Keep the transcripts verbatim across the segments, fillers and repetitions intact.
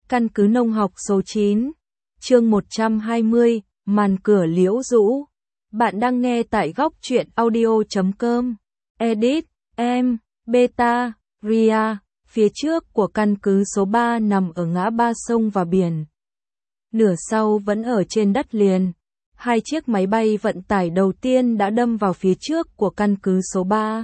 Căn cứ nông học số chín, chương một trăm hai mươi, màn cửa liễu rũ. Bạn đang nghe tại góc truyện audio chấm com. Edit, em, Beta, Ria, phía trước của căn cứ số ba nằm ở ngã ba sông và biển. Nửa sau vẫn ở trên đất liền. Hai chiếc máy bay vận tải đầu tiên đã đâm vào phía trước của căn cứ số ba.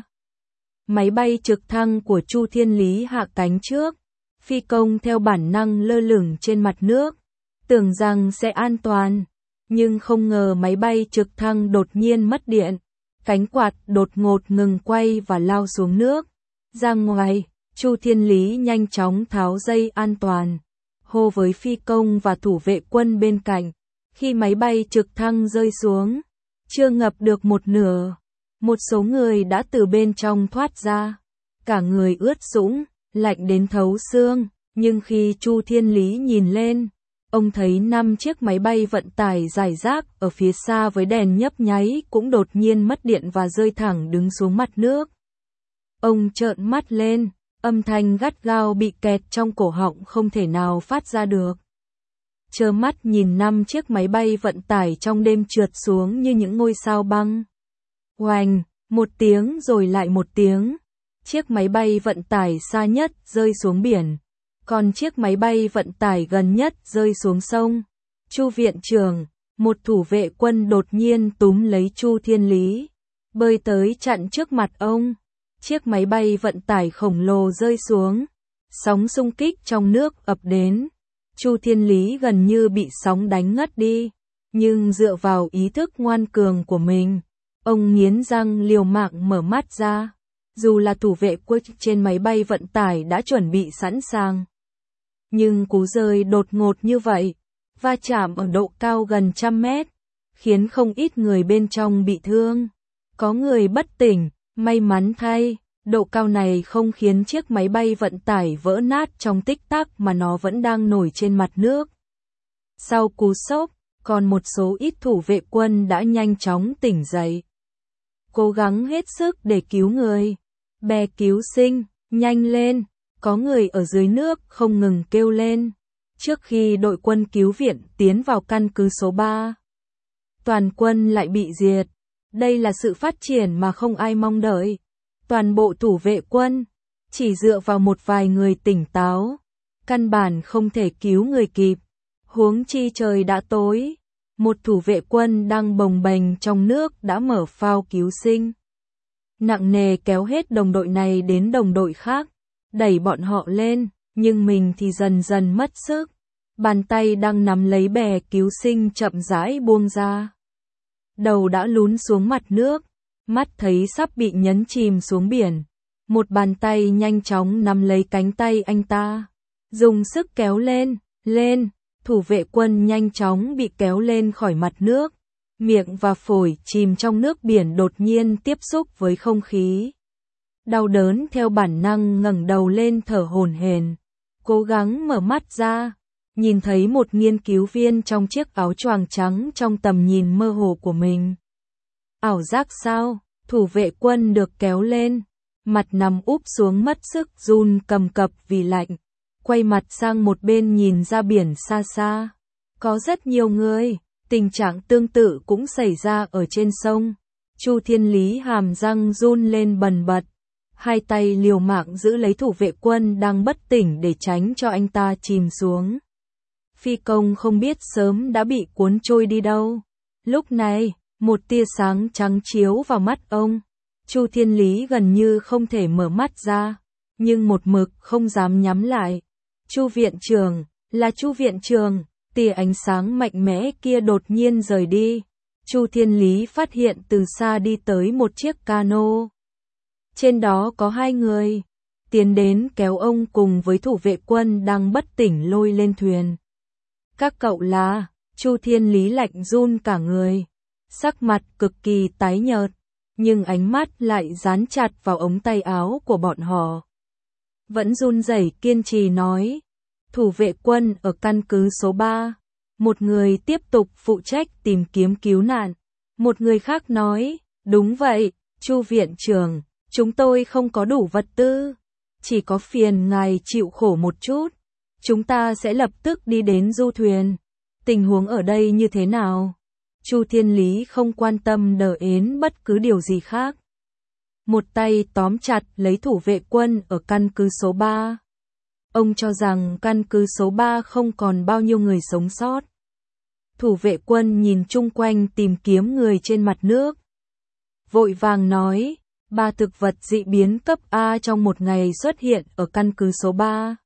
Máy bay trực thăng của Chu Thiên Lý hạ cánh trước. Phi công theo bản năng lơ lửng trên mặt nước, tưởng rằng sẽ an toàn, nhưng không ngờ máy bay trực thăng đột nhiên mất điện, cánh quạt đột ngột ngừng quay và lao xuống nước. Ra ngoài, Chu Thiên Lý nhanh chóng tháo dây an toàn, hô với phi công và thủ vệ quân bên cạnh. Khi máy bay trực thăng rơi xuống, chưa ngập được một nửa, một số người đã từ bên trong thoát ra, cả người ướt sũng, lạnh đến thấu xương, nhưng khi Chu Thiên Lý nhìn lên, ông thấy năm chiếc máy bay vận tải rải rác ở phía xa với đèn nhấp nháy cũng đột nhiên mất điện và rơi thẳng đứng xuống mặt nước. Ông trợn mắt lên, âm thanh gắt gao bị kẹt trong cổ họng không thể nào phát ra được. Trơ mắt nhìn năm chiếc máy bay vận tải trong đêm trượt xuống như những ngôi sao băng. Oành, một tiếng rồi lại một tiếng. Chiếc máy bay vận tải xa nhất rơi xuống biển, còn chiếc máy bay vận tải gần nhất rơi xuống sông. Chu viện trưởng, một thủ vệ quân đột nhiên túm lấy Chu Thiên Lý, bơi tới chặn trước mặt ông. Chiếc máy bay vận tải khổng lồ rơi xuống, sóng xung kích trong nước ập đến. Chu Thiên Lý gần như bị sóng đánh ngất đi, nhưng dựa vào ý thức ngoan cường của mình, ông nghiến răng liều mạng mở mắt ra. Dù là thủ vệ quân trên máy bay vận tải đã chuẩn bị sẵn sàng, nhưng cú rơi đột ngột như vậy, va chạm ở độ cao gần trăm mét, khiến không ít người bên trong bị thương. Có người bất tỉnh, may mắn thay, độ cao này không khiến chiếc máy bay vận tải vỡ nát trong tích tắc mà nó vẫn đang nổi trên mặt nước. Sau cú sốc, còn một số ít thủ vệ quân đã nhanh chóng tỉnh dậy, cố gắng hết sức để cứu người. Bè cứu sinh, nhanh lên, có người ở dưới nước không ngừng kêu lên. Trước khi đội quân cứu viện tiến vào căn cứ số ba, toàn quân lại bị diệt. Đây là sự phát triển mà không ai mong đợi. Toàn bộ thủ vệ quân, chỉ dựa vào một vài người tỉnh táo, căn bản không thể cứu người kịp. Huống chi trời đã tối, một thủ vệ quân đang bồng bềnh trong nước đã mở phao cứu sinh, nặng nề kéo hết đồng đội này đến đồng đội khác, đẩy bọn họ lên, nhưng mình thì dần dần mất sức. Bàn tay đang nắm lấy bè cứu sinh chậm rãi buông ra. Đầu đã lún xuống mặt nước, mắt thấy sắp bị nhấn chìm xuống biển. Một bàn tay nhanh chóng nắm lấy cánh tay anh ta, dùng sức kéo lên, lên, thủ vệ quân nhanh chóng bị kéo lên khỏi mặt nước. Miệng và phổi chìm trong nước biển đột nhiên tiếp xúc với không khí. Đau đớn theo bản năng ngẩng đầu lên thở hổn hển, cố gắng mở mắt ra, nhìn thấy một nghiên cứu viên trong chiếc áo choàng trắng trong tầm nhìn mơ hồ của mình. Ảo giác sao? Thủ vệ quân được kéo lên, mặt nằm úp xuống mất sức run cầm cập vì lạnh, quay mặt sang một bên nhìn ra biển xa xa. Có rất nhiều người, tình trạng tương tự cũng xảy ra ở trên sông. Chu Thiên Lý hàm răng run lên bần bật, hai tay liều mạng giữ lấy thủ vệ quân đang bất tỉnh để tránh cho anh ta chìm xuống. Phi công không biết sớm đã bị cuốn trôi đi đâu. Lúc này, một tia sáng trắng chiếu vào mắt ông. Chu Thiên Lý gần như không thể mở mắt ra, nhưng một mực không dám nhắm lại. Chu viện trưởng, là Chu viện trưởng. Tia ánh sáng mạnh mẽ kia đột nhiên rời đi. Chu Thiên Lý phát hiện từ xa đi tới một chiếc cano. Trên đó có hai người, tiến đến kéo ông cùng với thủ vệ quân đang bất tỉnh lôi lên thuyền. Các cậu là? Chu Thiên Lý lạnh run cả người, sắc mặt cực kỳ tái nhợt, nhưng ánh mắt lại dán chặt vào ống tay áo của bọn họ. Vẫn run rẩy kiên trì nói. Thủ vệ quân ở căn cứ số ba, một người tiếp tục phụ trách tìm kiếm cứu nạn. Một người khác nói, đúng vậy, Chu viện trưởng, chúng tôi không có đủ vật tư, chỉ có phiền ngài chịu khổ một chút. Chúng ta sẽ lập tức đi đến du thuyền. Tình huống ở đây như thế nào? Chu Thiên Lý không quan tâm đến bất cứ điều gì khác. Một tay tóm chặt lấy thủ vệ quân ở căn cứ số ba. Ông cho rằng căn cứ số ba không còn bao nhiêu người sống sót. Thủ vệ quân nhìn chung quanh tìm kiếm người trên mặt nước. Vội vàng nói, ba thực vật dị biến cấp A trong một ngày xuất hiện ở căn cứ số ba.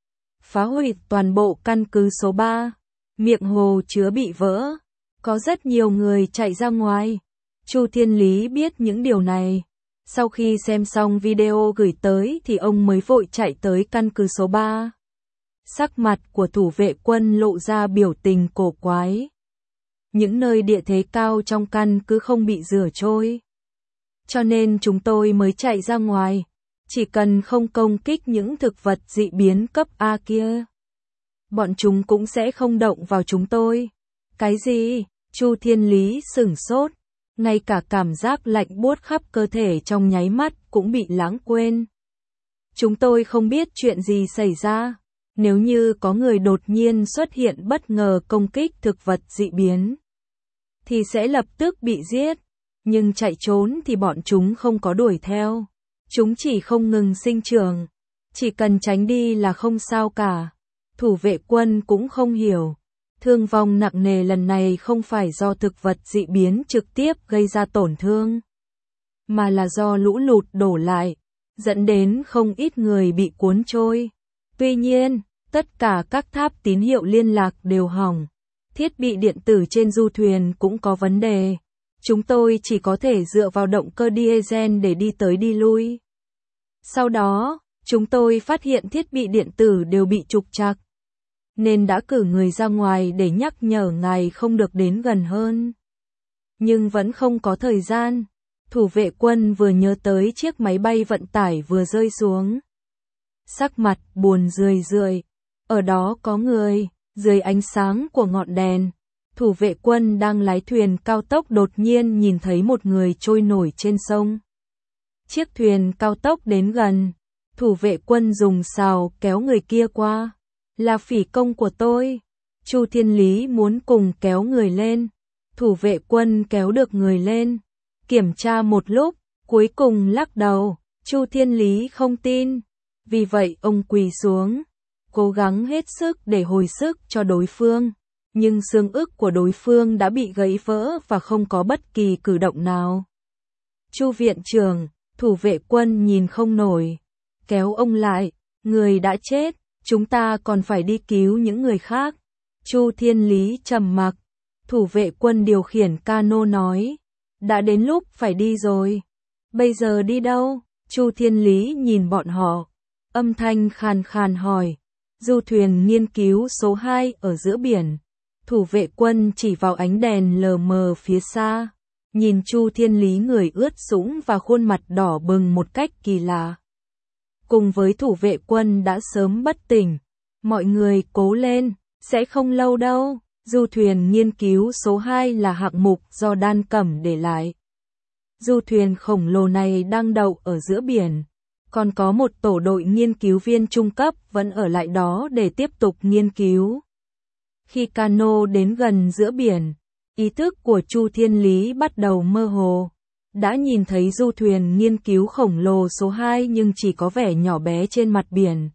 Phá hủy toàn bộ căn cứ số ba. Miệng hồ chứa bị vỡ. Có rất nhiều người chạy ra ngoài. Chu Thiên Lý biết những điều này. Sau khi xem xong video gửi tới thì ông mới vội chạy tới căn cứ số ba. Sắc mặt của thủ vệ quân lộ ra biểu tình cổ quái. Những nơi địa thế cao trong căn cứ không bị rửa trôi. Cho nên chúng tôi mới chạy ra ngoài. Chỉ cần không công kích những thực vật dị biến cấp A kia, bọn chúng cũng sẽ không động vào chúng tôi. Cái gì? Chu Thiên Lý sửng sốt. Ngay cả cảm giác lạnh buốt khắp cơ thể trong nháy mắt cũng bị lãng quên. Chúng tôi không biết chuyện gì xảy ra. Nếu như có người đột nhiên xuất hiện bất ngờ công kích thực vật dị biến, thì sẽ lập tức bị giết. Nhưng chạy trốn thì bọn chúng không có đuổi theo. Chúng chỉ không ngừng sinh trưởng. Chỉ cần tránh đi là không sao cả. Thủ vệ quân cũng không hiểu. Thương vong nặng nề lần này không phải do thực vật dị biến trực tiếp gây ra tổn thương, mà là do lũ lụt đổ lại, dẫn đến không ít người bị cuốn trôi. Tuy nhiên, tất cả các tháp tín hiệu liên lạc đều hỏng. Thiết bị điện tử trên du thuyền cũng có vấn đề. Chúng tôi chỉ có thể dựa vào động cơ diesel để đi tới đi lui. Sau đó, chúng tôi phát hiện thiết bị điện tử đều bị trục trặc, nên đã cử người ra ngoài để nhắc nhở ngài không được đến gần hơn. Nhưng vẫn không có thời gian. Thủ vệ quân vừa nhớ tới chiếc máy bay vận tải vừa rơi xuống. Sắc mặt buồn rười rượi. Ở đó có người. Dưới ánh sáng của ngọn đèn, thủ vệ quân đang lái thuyền cao tốc đột nhiên nhìn thấy một người trôi nổi trên sông. Chiếc thuyền cao tốc đến gần. Thủ vệ quân dùng sào kéo người kia qua. Là phỉ công của tôi. Chu Thiên Lý muốn cùng kéo người lên. Thủ vệ quân kéo được người lên. Kiểm tra một lúc, cuối cùng lắc đầu. Chu Thiên Lý không tin. Vì vậy ông quỳ xuống, cố gắng hết sức để hồi sức cho đối phương. Nhưng xương ức của đối phương đã bị gãy vỡ và không có bất kỳ cử động nào. Chu viện trưởng, thủ vệ quân nhìn không nổi. Kéo ông lại, người đã chết. Chúng ta còn phải đi cứu những người khác. Chu Thiên Lý trầm mặc. Thủ vệ quân điều khiển cano nói. Đã đến lúc phải đi rồi. Bây giờ đi đâu? Chu Thiên Lý nhìn bọn họ. Âm thanh khàn khàn hỏi. Du thuyền nghiên cứu số hai ở giữa biển. Thủ vệ quân chỉ vào ánh đèn lờ mờ phía xa. Nhìn Chu Thiên Lý người ướt sũng và khuôn mặt đỏ bừng một cách kỳ lạ. Cùng với thủ vệ quân đã sớm bất tỉnh. Mọi người cố lên, sẽ không lâu đâu. Du thuyền nghiên cứu số hai là hạng mục do Đan Cẩm để lại. Du thuyền khổng lồ này đang đậu ở giữa biển. Còn có một tổ đội nghiên cứu viên trung cấp vẫn ở lại đó để tiếp tục nghiên cứu. Khi cano đến gần giữa biển, ý thức của Chu Thiên Lý bắt đầu mơ hồ. Đã nhìn thấy du thuyền nghiên cứu khổng lồ số hai nhưng chỉ có vẻ nhỏ bé trên mặt biển.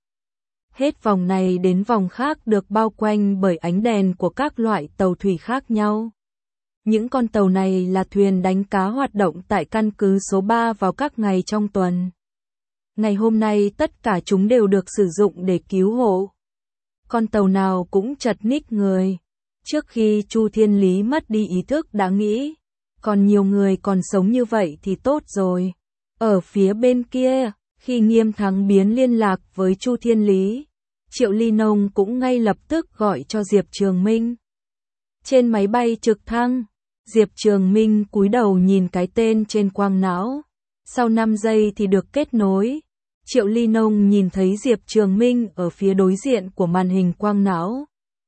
Hết vòng này đến vòng khác được bao quanh bởi ánh đèn của các loại tàu thủy khác nhau. Những con tàu này là thuyền đánh cá hoạt động tại căn cứ số ba vào các ngày trong tuần. Ngày hôm nay tất cả chúng đều được sử dụng để cứu hộ. Con tàu nào cũng chật ních người. Trước khi Chu Thiên Lý mất đi ý thức đã nghĩ, còn nhiều người còn sống như vậy thì tốt rồi. Ở phía bên kia, khi Nghiêm Thắng Biến liên lạc với Chu Thiên Lý, Triệu Ly Nông cũng ngay lập tức gọi cho Diệp Trường Minh. Trên máy bay trực thăng, Diệp Trường Minh cúi đầu nhìn cái tên trên quang não. Sau năm giây thì được kết nối. Triệu Ly Nông nhìn thấy Diệp Trường Minh ở phía đối diện của màn hình quang não.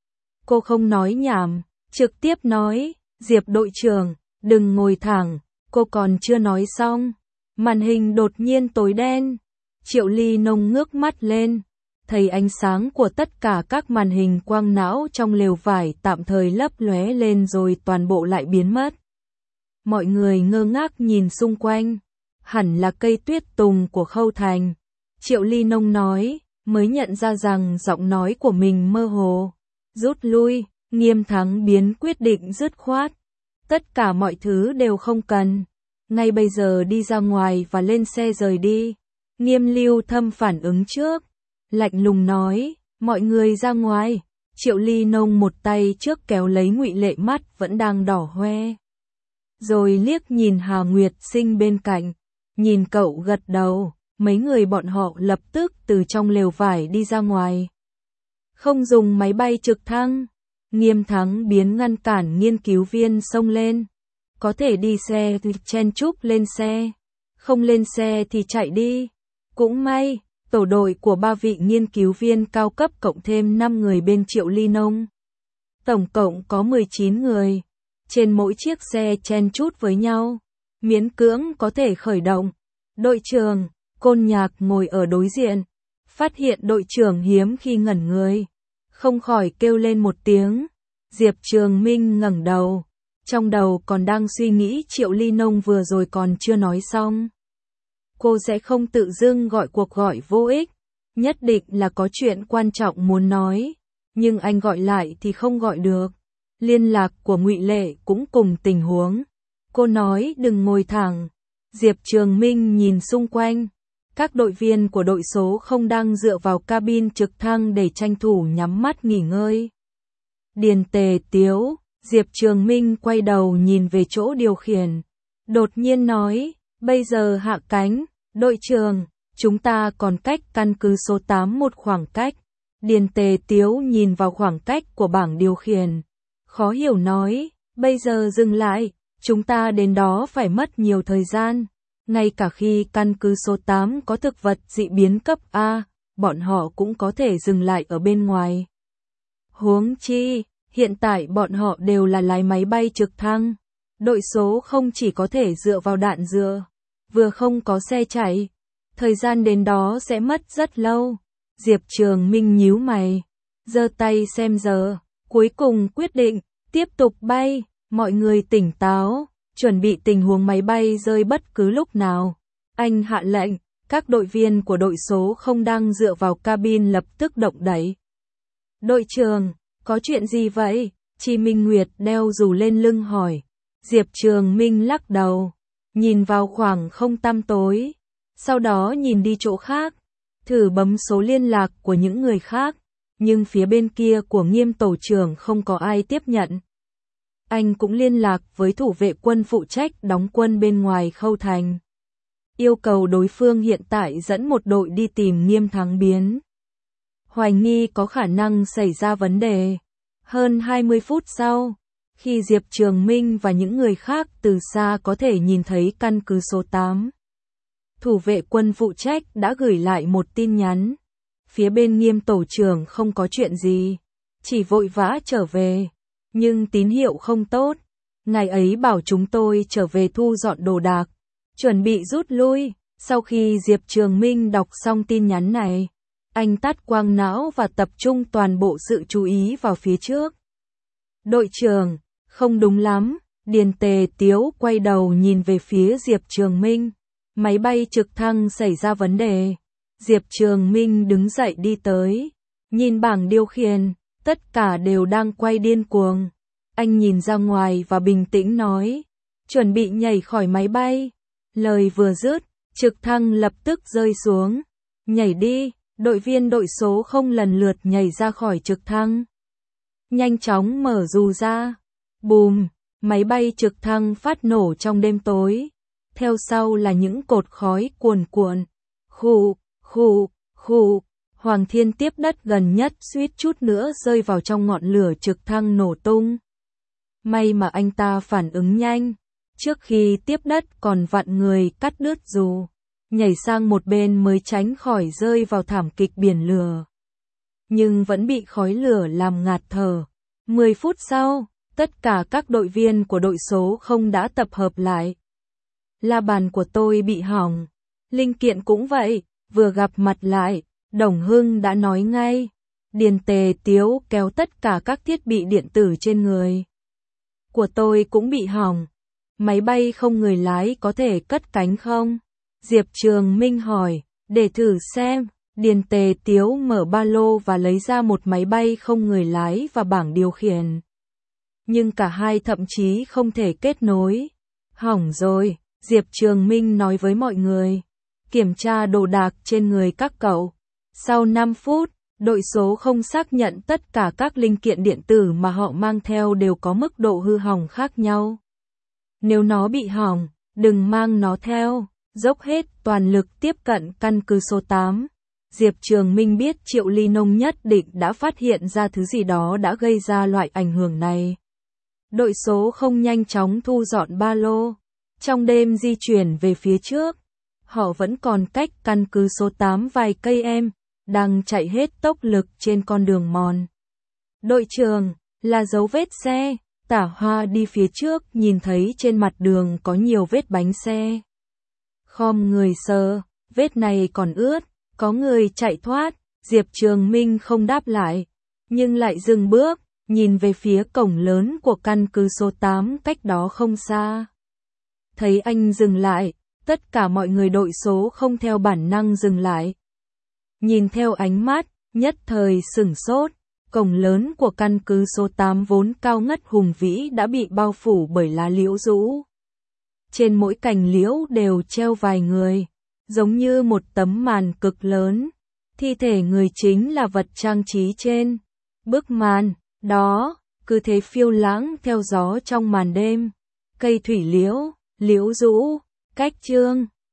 Cô không nói nhảm, trực tiếp nói, Diệp đội trưởng, đừng ngồi thẳng, cô còn chưa nói xong. Màn hình đột nhiên tối đen. Triệu Ly Nông ngước mắt lên. thấy ánh sáng của tất cả các màn hình quang não trong lều vải tạm thời lấp lóe lên rồi toàn bộ lại biến mất. Mọi người ngơ ngác nhìn xung quanh, hẳn là cây tuyết tùng của Khâu Thành. Triệu Ly Nông nói, mới nhận ra rằng giọng nói của mình mơ hồ. Rút lui, Nghiêm Thắng biến quyết định dứt khoát. Tất cả mọi thứ đều không cần. Ngay bây giờ đi ra ngoài và lên xe rời đi. Nghiêm Lưu Thâm phản ứng trước. Lạnh lùng nói, mọi người ra ngoài. Triệu Ly Nông một tay trước kéo lấy Ngụy Lệ, mắt vẫn đang đỏ hoe. Rồi liếc nhìn Hà Nguyệt Sinh bên cạnh. Nhìn cậu gật đầu, mấy người bọn họ lập tức từ trong lều vải đi ra ngoài. Không dùng máy bay trực thăng. Nghiêm Thắng biến ngăn cản nghiên cứu viên xông lên. Có thể đi xe thì chen chúc lên xe. Không lên xe thì chạy đi. Cũng may, tổ đội của ba vị nghiên cứu viên cao cấp cộng thêm năm người bên Triệu Ly Nông. Tổng cộng có mười chín người. Trên mỗi chiếc xe chen chúc với nhau. Miễn cưỡng có thể khởi động. Đội trưởng, Côn Nhạc ngồi ở đối diện. Phát hiện đội trưởng hiếm khi ngẩn người. Không khỏi kêu lên một tiếng. Diệp Trường Minh ngẩng đầu. Trong đầu còn đang suy nghĩ Triệu Ly Nông vừa rồi còn chưa nói xong. Cô sẽ không tự dưng gọi cuộc gọi vô ích. Nhất định là có chuyện quan trọng muốn nói. Nhưng anh gọi lại thì không gọi được. Liên lạc của Ngụy Lệ cũng cùng tình huống. Cô nói đừng ngồi thẳng. Diệp Trường Minh nhìn xung quanh. Các đội viên của đội số không đang dựa vào cabin trực thăng để tranh thủ nhắm mắt nghỉ ngơi. Điền Tề Tiếu, Diệp Trường Minh quay đầu nhìn về chỗ điều khiển. Đột nhiên nói, bây giờ hạ cánh, đội trưởng, chúng ta còn cách căn cứ số tám một khoảng cách. Điền Tề Tiếu nhìn vào khoảng cách của bảng điều khiển. Khó hiểu nói, bây giờ dừng lại, chúng ta đến đó phải mất nhiều thời gian. Ngay cả khi căn cứ số tám có thực vật dị biến cấp A, bọn họ cũng có thể dừng lại ở bên ngoài. Huống chi, hiện tại bọn họ đều là lái máy bay trực thăng. Đội số không chỉ có thể dựa vào đạn dựa, vừa không có xe chạy. Thời gian đến đó sẽ mất rất lâu. Diệp Trường Minh nhíu mày, giơ tay xem giờ, cuối cùng quyết định, tiếp tục bay, mọi người tỉnh táo. Chuẩn bị tình huống máy bay rơi bất cứ lúc nào. Anh hạ lệnh, các đội viên của đội số không đang dựa vào cabin lập tức động đẩy. Đội trưởng, có chuyện gì vậy? Chi Minh Nguyệt đeo dù lên lưng hỏi. Diệp Trường Minh lắc đầu, nhìn vào khoảng không tăm tối. Sau đó nhìn đi chỗ khác, thử bấm số liên lạc của những người khác. Nhưng phía bên kia của Nghiêm tổ trưởng không có ai tiếp nhận. Anh cũng liên lạc với thủ vệ quân phụ trách đóng quân bên ngoài Khâu Thành. Yêu cầu đối phương hiện tại dẫn một đội đi tìm Nghiêm Thắng biến. Hoài nghi có khả năng xảy ra vấn đề. Hơn hai mươi phút sau, khi Diệp Trường Minh và những người khác từ xa có thể nhìn thấy căn cứ số tám. Thủ vệ quân phụ trách đã gửi lại một tin nhắn. Phía bên Nghiêm tổ trưởng không có chuyện gì, chỉ vội vã trở về. Nhưng tín hiệu không tốt. Ngày ấy bảo chúng tôi trở về thu dọn đồ đạc, chuẩn bị rút lui. Sau khi Diệp Trường Minh đọc xong tin nhắn này, anh tắt quang não và tập trung toàn bộ sự chú ý vào phía trước. Đội trưởng, không đúng lắm. Điền Tề Tiếu quay đầu nhìn về phía Diệp Trường Minh. Máy bay trực thăng xảy ra vấn đề. Diệp Trường Minh đứng dậy đi tới, nhìn bảng điều khiển. Tất cả đều đang quay điên cuồng. Anh nhìn ra ngoài và bình tĩnh nói, chuẩn bị nhảy khỏi máy bay. Lời vừa dứt, trực thăng lập tức rơi xuống. Nhảy đi, đội viên đội số không lần lượt nhảy ra khỏi trực thăng. Nhanh chóng mở dù ra. Bùm, máy bay trực thăng phát nổ trong đêm tối. Theo sau là những cột khói cuồn cuộn. Khụ, khụ, khụ. Hoàng Thiên tiếp đất gần nhất suýt chút nữa rơi vào trong ngọn lửa trực thăng nổ tung. May mà anh ta phản ứng nhanh, trước khi tiếp đất còn vặn người cắt đứt dù, nhảy sang một bên mới tránh khỏi rơi vào thảm kịch biển lửa. Nhưng vẫn bị khói lửa làm ngạt thở. mười phút sau, tất cả các đội viên của đội số không đã tập hợp lại. La bàn của tôi bị hỏng, linh kiện cũng vậy, vừa gặp mặt lại. Đồng Hưng đã nói ngay. Điền Tề Tiếu kéo tất cả các thiết bị điện tử trên người của tôi cũng bị hỏng. Máy bay không người lái có thể cất cánh không? Diệp Trường Minh hỏi, để thử xem. Điền Tề Tiếu mở ba lô và lấy ra một máy bay không người lái và bảng điều khiển. Nhưng cả hai thậm chí không thể kết nối. Hỏng rồi, Diệp Trường Minh nói với mọi người. Kiểm tra đồ đạc trên người các cậu. Sau năm phút, đội số không xác nhận tất cả các linh kiện điện tử mà họ mang theo đều có mức độ hư hỏng khác nhau. Nếu nó bị hỏng, đừng mang nó theo, dốc hết toàn lực tiếp cận căn cứ số tám. Diệp Trường Minh biết Triệu Ly Nông nhất định đã phát hiện ra thứ gì đó đã gây ra loại ảnh hưởng này. Đội số không nhanh chóng thu dọn ba lô. Trong đêm di chuyển về phía trước, họ vẫn còn cách căn cứ số tám vài cây em, đang chạy hết tốc lực trên con đường mòn. Đội trưởng, là dấu vết xe. Tả Hoa đi phía trước nhìn thấy trên mặt đường có nhiều vết bánh xe. Khom người sờ, vết này còn ướt, có người chạy thoát. Diệp Trường Minh không đáp lại, nhưng lại dừng bước, nhìn về phía cổng lớn của căn cứ số tám cách đó không xa. Thấy anh dừng lại, tất cả mọi người đội số không theo bản năng dừng lại. Nhìn theo ánh mắt, nhất thời sửng sốt. Cổng lớn của căn cứ số tám vốn cao ngất hùng vĩ đã bị bao phủ bởi lá liễu rũ. Trên mỗi cành liễu đều treo vài người, giống như một tấm màn cực lớn. Thi thể người chính là vật trang trí trên bức màn, đó, cứ thế phiêu lãng theo gió trong màn đêm. Cây thủy liễu, liễu rũ, cách chương.